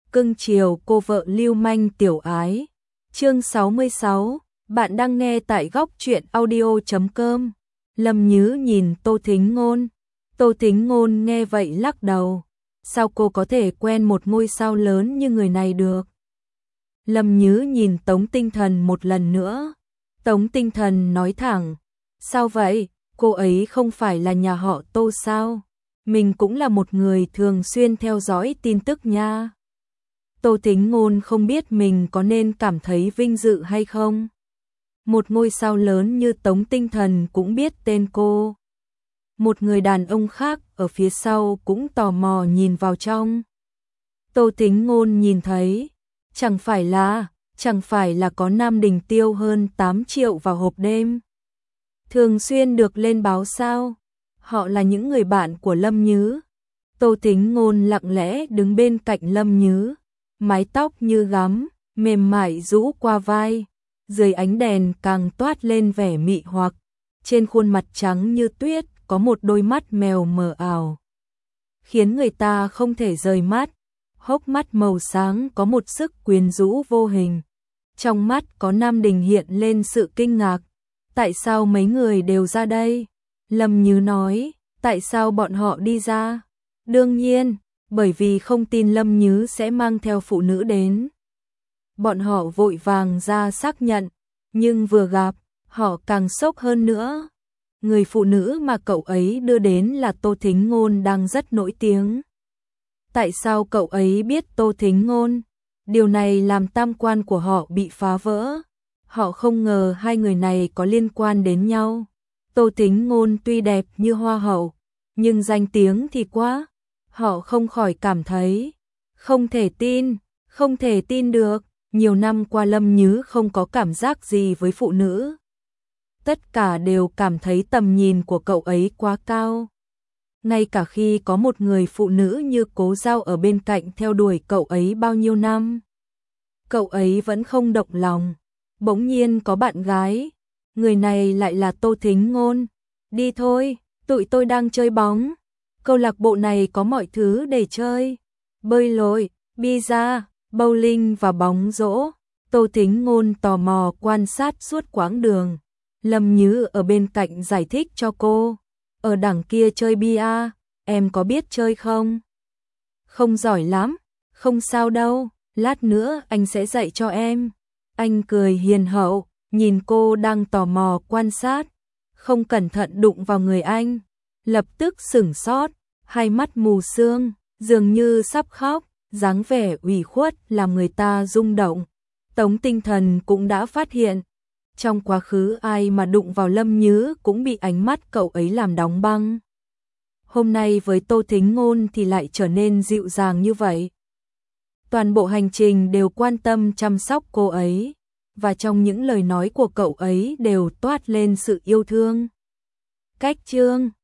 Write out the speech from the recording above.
cưng chiều cô vợ lưu manh tiểu ái. Chương 66, bạn đang nghe tại góc truyện audio.com. Lâm Nhứ nhìn Tô Thính Ngôn. Tô Thính Ngôn nghe vậy lắc đầu. Sao cô có thể quen một ngôi sao lớn như người này được? Lâm Nhứ nhìn Tống Tinh Thần một lần nữa. Tống Tinh Thần nói thẳng. Sao vậy? Cô ấy không phải là nhà họ Tô sao? Mình cũng là một người thường xuyên theo dõi tin tức nha. Tô Thính Ngôn không biết mình có nên cảm thấy vinh dự hay không. Một ngôi sao lớn như Tống Tinh Thần cũng biết tên cô. Một người đàn ông khác ở phía sau cũng tò mò nhìn vào trong. Tô Thính Ngôn nhìn thấy, chẳng phải là có Nam Đình tiêu hơn 8 triệu vào hộp đêm. Thường xuyên được lên báo sao? Họ là những người bạn của Lâm Nhứ. Tô Thính Ngôn lặng lẽ đứng bên cạnh Lâm Nhứ, mái tóc như gấm, mềm mại rũ qua vai, dưới ánh đèn càng toát lên vẻ mị hoặc. Trên khuôn mặt trắng như tuyết có một đôi mắt mèo mờ ảo, khiến người ta không thể rời mắt. Hốc mắt màu sáng có một sức quyến rũ vô hình. Trong mắt có Nam Đình hiện lên sự kinh ngạc. Tại sao mấy người đều ra đây? Lâm Nhứ nói, tại sao bọn họ đi ra? Đương nhiên, bởi vì không tin Lâm Nhứ sẽ mang theo phụ nữ đến. Bọn họ vội vàng ra xác nhận, nhưng vừa gặp, họ càng sốc hơn nữa. Người phụ nữ mà cậu ấy đưa đến là Tô Thính Ngôn đang rất nổi tiếng. Tại sao cậu ấy biết Tô Thính Ngôn? Điều này làm tam quan của họ bị phá vỡ. Họ không ngờ hai người này có liên quan đến nhau. Tô Thính Ngôn tuy đẹp như hoa hậu, nhưng danh tiếng thì quá. Họ không khỏi cảm thấy không thể tin được. Nhiều năm qua Lâm Nhứ không có cảm giác gì với phụ nữ. Tất cả đều cảm thấy tầm nhìn của cậu ấy quá cao. Ngay cả khi có một người phụ nữ như Cố Giao ở bên cạnh theo đuổi cậu ấy bao nhiêu năm, cậu ấy vẫn không động lòng. Bỗng nhiên có bạn gái, người này lại là Tô Thính Ngôn. Đi thôi, tụi tôi đang chơi bóng. Câu lạc bộ này có mọi thứ để chơi. Bơi lội, pizza, bowling và bóng rổ. Tô Thính Ngôn tò mò quan sát suốt quãng đường. Lâm Nhứ ở bên cạnh giải thích cho cô. Ở đằng kia chơi bia, em có biết chơi không? Không giỏi lắm, không sao đâu, lát nữa anh sẽ dạy cho em. Anh cười hiền hậu, nhìn cô đang tò mò quan sát, không cẩn thận đụng vào người anh. Lập tức sửng sốt, hai mắt mù sương, dường như sắp khóc, dáng vẻ ủy khuất làm người ta rung động. Tống Tinh Thần cũng đã phát hiện, trong quá khứ ai mà đụng vào Lâm Nhứ cũng bị ánh mắt cậu ấy làm đóng băng. Hôm nay với Tô Thính Ngôn thì lại trở nên dịu dàng như vậy. Toàn bộ hành trình đều quan tâm chăm sóc cô ấy, và trong những lời nói của cậu ấy đều toát lên sự yêu thương. Cách chương